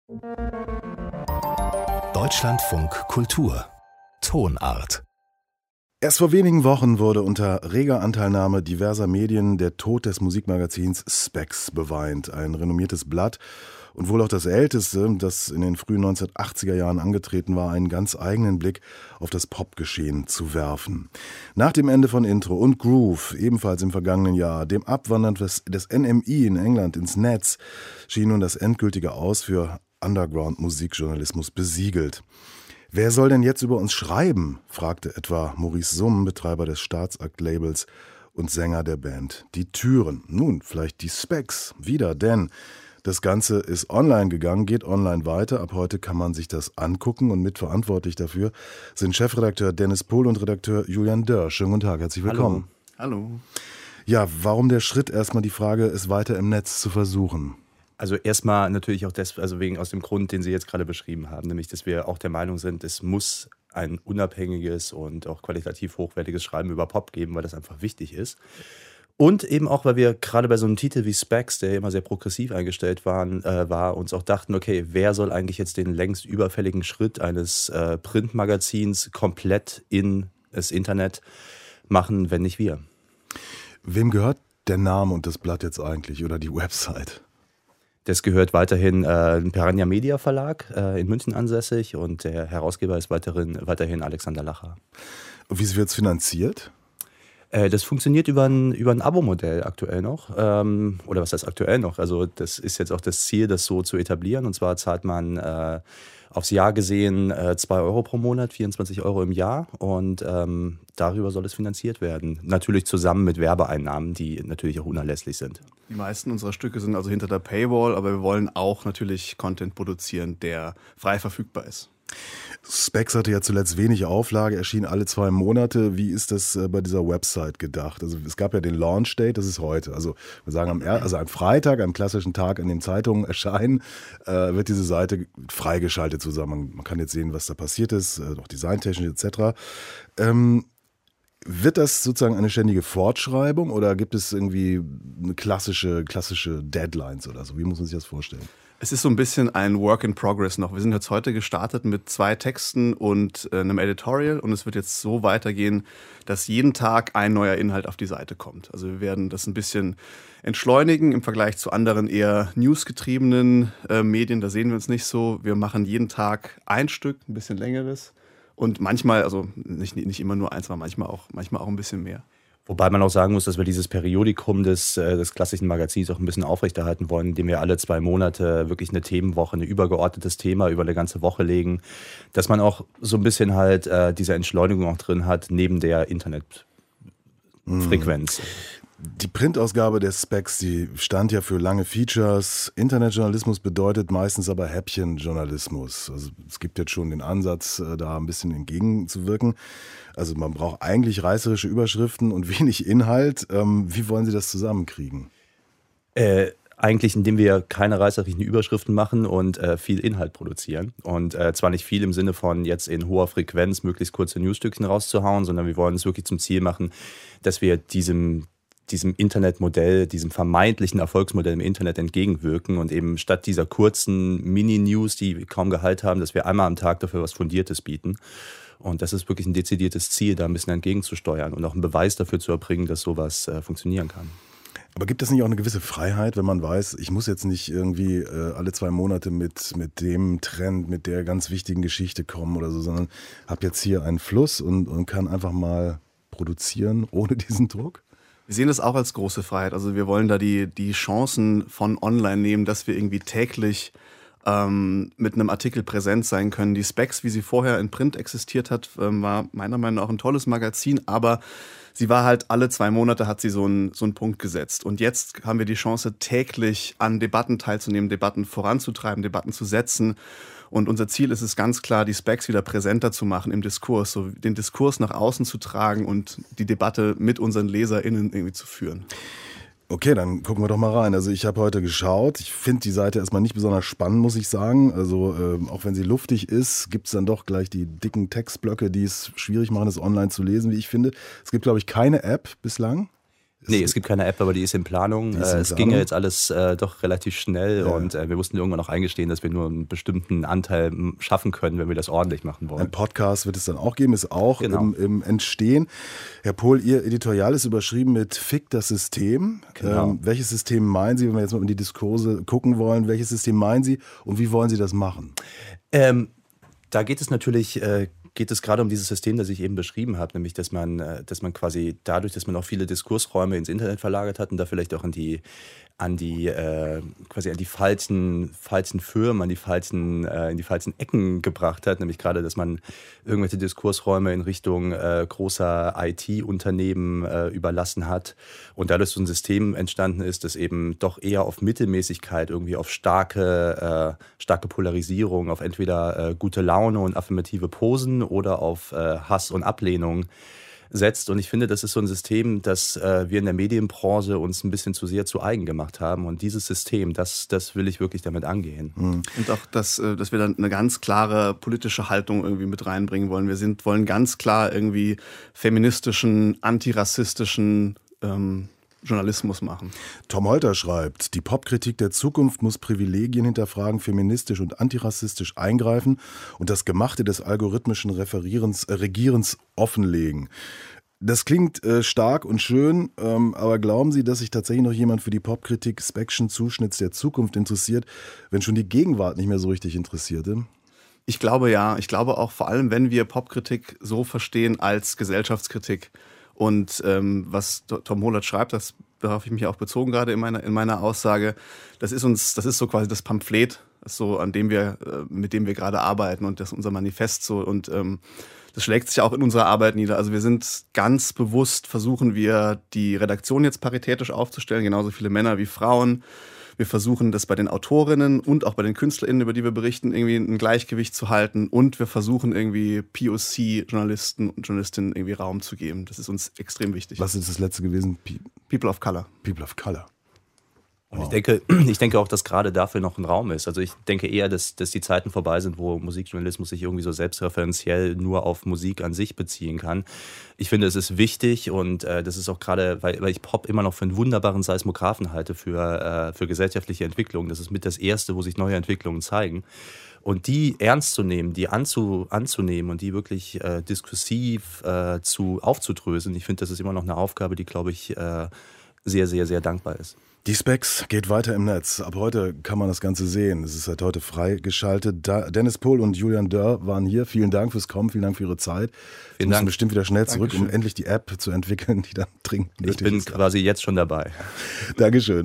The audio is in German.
Deutschlandfunk Kultur Tonart. Erst vor wenigen Wochen wurde unter reger Anteilnahme diverser Medien der Tod des Musikmagazins Spex beweint. Ein renommiertes Blatt und wohl auch das älteste, das in den frühen 1980er Jahren angetreten war, einen ganz eigenen Blick auf das Popgeschehen zu werfen. Nach dem Ende von Intro und Groove, ebenfalls im vergangenen Jahr, dem Abwandern des NMI in England ins Netz, schien nun das endgültige Aus für Underground-Musikjournalismus besiegelt. Wer soll denn jetzt über uns schreiben? Fragte etwa Maurice Summ, Betreiber des Staatsakt-Labels und Sänger der Band Die Türen. Nun, vielleicht die Spex wieder, denn das Ganze ist online gegangen, geht online weiter. Ab heute kann man sich das angucken und mitverantwortlich dafür sind Chefredakteur Dennis Pohl und Redakteur Julian Dörr. Schönen guten Tag, herzlich willkommen. Hallo. Ja, warum der Schritt? Erstmal die Frage, es weiter im Netz zu versuchen. Also erstmal natürlich auch wegen aus dem Grund, den Sie jetzt gerade beschrieben haben, nämlich, dass wir auch der Meinung sind, es muss ein unabhängiges und auch qualitativ hochwertiges Schreiben über Pop geben, weil das einfach wichtig ist. Und eben auch, weil wir gerade bei so einem Titel wie Spex, der immer sehr progressiv eingestellt war, uns auch dachten, okay, wer soll eigentlich jetzt den längst überfälligen Schritt eines Printmagazins komplett in das Internet machen, wenn nicht wir? Wem gehört der Name und das Blatt jetzt eigentlich oder die Website? Das gehört weiterhin dem Piranha Media Verlag in München ansässig und der Herausgeber ist weiterhin Alexander Lacher. Und wie wird es finanziert? Das funktioniert über ein Abo-Modell aktuell noch. Oder was heißt aktuell noch? Also das ist jetzt auch das Ziel, das so zu etablieren. Und zwar zahlt man aufs Jahr gesehen 2 Euro pro Monat, 24 Euro im Jahr. Und darüber soll es finanziert werden. Natürlich zusammen mit Werbeeinnahmen, die natürlich auch unerlässlich sind. Die meisten unserer Stücke sind also hinter der Paywall, aber wir wollen auch natürlich Content produzieren, der frei verfügbar ist. Spex hatte ja zuletzt wenig Auflage, erschien alle 2 Monate. Wie ist das bei dieser Website gedacht? Also es gab ja den Launch Date, das ist heute. Also wir sagen am Freitag, am klassischen Tag, an dem Zeitungen erscheinen, wird diese Seite freigeschaltet zusammen. Man kann jetzt sehen, was da passiert ist, auch designtechnisch etc. Wird das sozusagen eine ständige Fortschreibung oder gibt es irgendwie eine klassische Deadlines oder so? Wie muss man sich das vorstellen? Es ist so ein bisschen ein Work in Progress noch. Wir sind jetzt heute gestartet mit 2 Texten und einem Editorial und es wird jetzt so weitergehen, dass jeden Tag ein neuer Inhalt auf die Seite kommt. Also wir werden das ein bisschen entschleunigen im Vergleich zu anderen eher newsgetriebenen Medien. Da sehen wir uns nicht so. Wir machen jeden Tag ein Stück, ein bisschen längeres und manchmal, also nicht immer nur eins, aber manchmal auch ein bisschen mehr. Wobei man auch sagen muss, dass wir dieses Periodikum des klassischen Magazins auch ein bisschen aufrechterhalten wollen, indem wir alle 2 Monate wirklich eine Themenwoche, ein übergeordnetes Thema über eine ganze Woche legen, dass man auch so ein bisschen halt diese Entschleunigung auch drin hat, neben der Internetfrequenz. Die Printausgabe der Spex, die stand ja für lange Features. Internetjournalismus bedeutet meistens aber Häppchenjournalismus. Also es gibt jetzt schon den Ansatz, da ein bisschen entgegenzuwirken. Also man braucht eigentlich reißerische Überschriften und wenig Inhalt. Wie wollen Sie das zusammenkriegen? Eigentlich, indem wir keine reißerischen Überschriften machen und viel Inhalt produzieren. Und zwar nicht viel im Sinne von jetzt in hoher Frequenz möglichst kurze Newsstückchen rauszuhauen, sondern wir wollen es wirklich zum Ziel machen, dass wir diesem Internetmodell, diesem vermeintlichen Erfolgsmodell im Internet entgegenwirken und eben statt dieser kurzen Mini-News, die kaum Gehalt haben, dass wir einmal am Tag dafür was Fundiertes bieten. Und das ist wirklich ein dezidiertes Ziel, da ein bisschen entgegenzusteuern und auch einen Beweis dafür zu erbringen, dass sowas funktionieren kann. Aber gibt es nicht auch eine gewisse Freiheit, wenn man weiß, ich muss jetzt nicht irgendwie alle 2 Monate mit dem Trend, mit der ganz wichtigen Geschichte kommen oder so, sondern habe jetzt hier einen Fluss und kann einfach mal produzieren ohne diesen Druck? Wir sehen das auch als große Freiheit. Also wir wollen da die Chancen von online nehmen, dass wir irgendwie täglich mit einem Artikel präsent sein können. Die Spex, wie sie vorher in Print existiert hat, war meiner Meinung nach auch ein tolles Magazin, aber sie war halt alle 2 Monate hat sie so einen Punkt gesetzt. Und jetzt haben wir die Chance, täglich an Debatten teilzunehmen, Debatten voranzutreiben, Debatten zu setzen. Und unser Ziel ist es ganz klar, die Spex wieder präsenter zu machen im Diskurs, so den Diskurs nach außen zu tragen und die Debatte mit unseren LeserInnen irgendwie zu führen. Okay, dann gucken wir doch mal rein. Also ich habe heute geschaut. Ich finde die Seite erstmal nicht besonders spannend, muss ich sagen. Also auch wenn sie luftig ist, gibt es dann doch gleich die dicken Textblöcke, die es schwierig machen, es online zu lesen, wie ich finde. Es gibt, glaube ich, keine App bislang. Nee, es gibt keine App, aber die ist in Planung. Es ging ja jetzt alles doch relativ schnell und wir mussten irgendwann auch eingestehen, dass wir nur einen bestimmten Anteil schaffen können, wenn wir das ordentlich machen wollen. Ein Podcast wird es dann auch geben, ist auch im Entstehen. Herr Pohl, Ihr Editorial ist überschrieben mit Fick das System. Genau. Welches System meinen Sie, wenn wir jetzt mal in die Diskurse gucken wollen, welches System meinen Sie und wie wollen Sie das machen? Da geht es gerade um dieses System, das ich eben beschrieben habe, nämlich dass man quasi dadurch, dass man auch viele Diskursräume ins Internet verlagert hat und da vielleicht auch an die falschen Firmen, in die falschen Ecken gebracht hat, nämlich gerade, dass man irgendwelche Diskursräume in Richtung großer IT-Unternehmen überlassen hat und dadurch so ein System entstanden ist, das eben doch eher auf Mittelmäßigkeit, irgendwie auf starke Polarisierung, auf entweder gute Laune und affirmative Posen oder auf Hass und Ablehnung setzt. Und ich finde, das ist so ein System, das wir in der Medienbranche uns ein bisschen zu sehr zu eigen gemacht haben. Und dieses System, das will ich wirklich damit angehen. Und auch, dass wir dann eine ganz klare politische Haltung irgendwie mit reinbringen wollen. Wir wollen ganz klar irgendwie feministischen, antirassistischen Journalismus machen. Tom Holter schreibt, die Popkritik der Zukunft muss Privilegien hinterfragen, feministisch und antirassistisch eingreifen und das Gemachte des algorithmischen Regierens offenlegen. Das klingt stark und schön, aber glauben Sie, dass sich tatsächlich noch jemand für die Popkritik Spection Zuschnitts der Zukunft interessiert, wenn schon die Gegenwart nicht mehr so richtig interessierte? Ich glaube ja. Ich glaube auch vor allem, wenn wir Popkritik so verstehen als Gesellschaftskritik. Und was Tom Hollert schreibt, darauf ich mich auch bezogen gerade in meiner Aussage, das ist so quasi das Pamphlet, so mit dem wir gerade arbeiten und das ist unser Manifest so und das schlägt sich auch in unserer Arbeit nieder. Also wir sind ganz bewusst, versuchen wir die Redaktion jetzt paritätisch aufzustellen, genauso viele Männer wie Frauen. Wir versuchen das bei den Autorinnen und auch bei den KünstlerInnen, über die wir berichten, irgendwie ein Gleichgewicht zu halten. Und wir versuchen irgendwie POC-Journalisten und Journalistinnen irgendwie Raum zu geben. Das ist uns extrem wichtig. Was ist das letzte gewesen? People of Color. People of Color. Und ich denke auch, dass gerade dafür noch ein Raum ist. Also ich denke eher, dass die Zeiten vorbei sind, wo Musikjournalismus sich irgendwie so selbstreferenziell nur auf Musik an sich beziehen kann. Ich finde, es ist wichtig und das ist auch gerade, weil ich Pop immer noch für einen wunderbaren Seismographen halte für gesellschaftliche Entwicklung. Das ist mit das Erste, wo sich neue Entwicklungen zeigen. Und die ernst zu nehmen, die anzunehmen und die wirklich diskursiv aufzudröseln, ich finde, das ist immer noch eine Aufgabe, die, glaube ich, sehr, sehr, sehr dankbar ist. Die Specs geht weiter im Netz. Ab heute kann man das Ganze sehen. Es ist seit heute freigeschaltet. Dennis Pohl und Julian Dörr waren hier. Vielen Dank fürs Kommen, vielen Dank für Ihre Zeit. Sie müssen bestimmt wieder schnell zurück, um endlich die App zu entwickeln, die dann dringend nötig ist. Ich bin quasi jetzt schon dabei. Dankeschön.